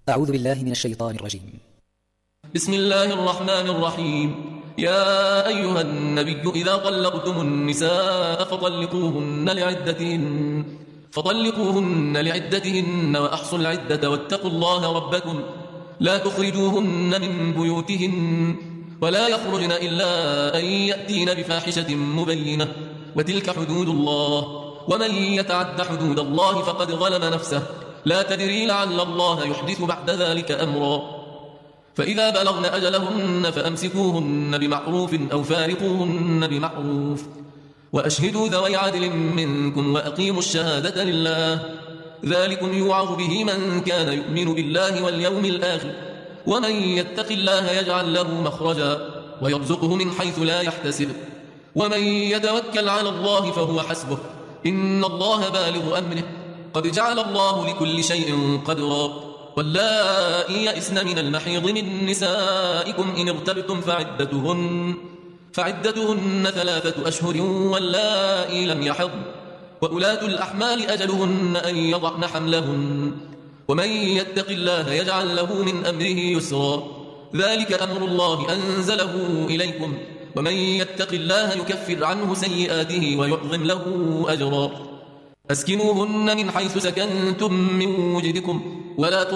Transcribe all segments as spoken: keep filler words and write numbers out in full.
أعوذ بالله من الشيطان الرجيم. بسم الله الرحمن الرحيم. يا أيها النبي إذا طلقتم النساء فطلقوهن لعدتهن فطلقوهن لعدتهن وأحصوا العدة واتقوا الله ربكم لا تخرجوهن من بيوتهن ولا يخرجن إلا أن يأتين بفاحشة مبينة وتلك حدود الله ومن يتعد حدود الله فقد ظلم نفسه لا تدري لعل الله يحدث بعد ذلك أمرا. فإذا بلغن أجلهن فأمسكوهن بمعروف أو فارقوهن بمعروف وأشهدوا ذوي عدل منكم وأقيموا الشهادة لله ذلكم يوعظ به من كان يؤمن بالله واليوم الآخر ومن يتق الله يجعل له مخرجا ويرزقه من حيث لا يحتسب ومن يتوكل على الله فهو حسبه إن الله بالغ أمره قد جعل الله لكل شيء قدرا. واللائي يئسن من المحيض من نسائكم إن ارتبتم فعدتهن فعدتهن ثلاثة أشهر واللائي لم يحضن وأولاة الأحمال أجلهن أن يضعن حملهن ومن يتق الله يجعل له من أمره يسرا ذلك أمر الله أنزله إليكم ومن يتق الله يكفر عنه سيئاته ويعظم له أجرا. أسكنوهن من حيث سكنتم من وجدكم ولا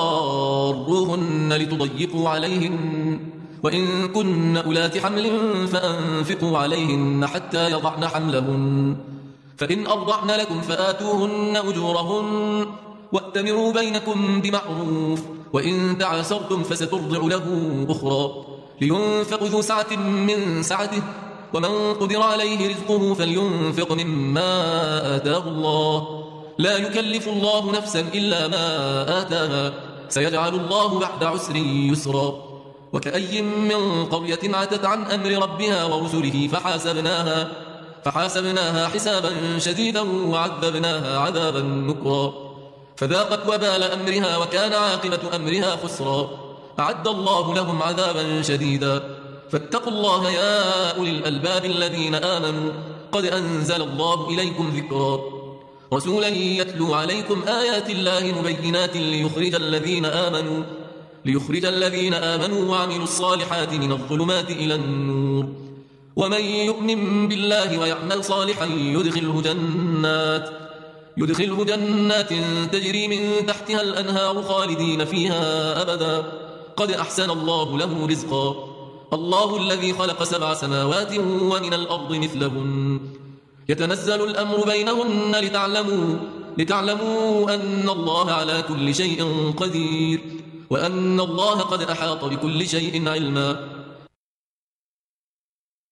تضاروهن لتضيقوا عليهن وإن كن أولات حمل فأنفقوا عليهن حتى يضعن حملهن فإن أرضعن لكم فآتوهن أجورهن وأتمروا بينكم بمعروف وإن تعاسرتم فسترضع له أخرى لينفق ذو سعة من سعته ومن قدر عليه رزقه فلينفق مما آتاه الله لا يكلف الله نفسا إلا ما آتاها سيجعل الله بعد عسر يسرا. وكأي من قرية عتت عن أمر ربها ورسله فحاسبناها فحاسبناها حسابا شديدا وعذبناها عذابا نكرا فذاقت وبال أمرها وكان عاقبة أمرها خسرا. أعد الله لهم عذابا شديدا فاتقوا الله يا أولي الألباب الذين آمنوا قد أنزل الله إليكم ذكرا رسولا يتلو عليكم آيات الله مبينات ليخرج الذين آمنوا ليخرج الذين آمنوا وعملوا الصالحات من الظلمات إلى النور ومن يؤمن بالله ويعمل صالحا يدخله جنات يدخله جنات تجري من تحتها الأنهار خالدين فيها أبدا قد أحسن الله له رزقا. الله الذي خلق سبع سماوات ومن الأرض مثلهن يتنزل الأمر بينهن لتعلموا لتعلموا أن الله على كل شيء قدير وأن الله قد أحاط بكل شيء علما.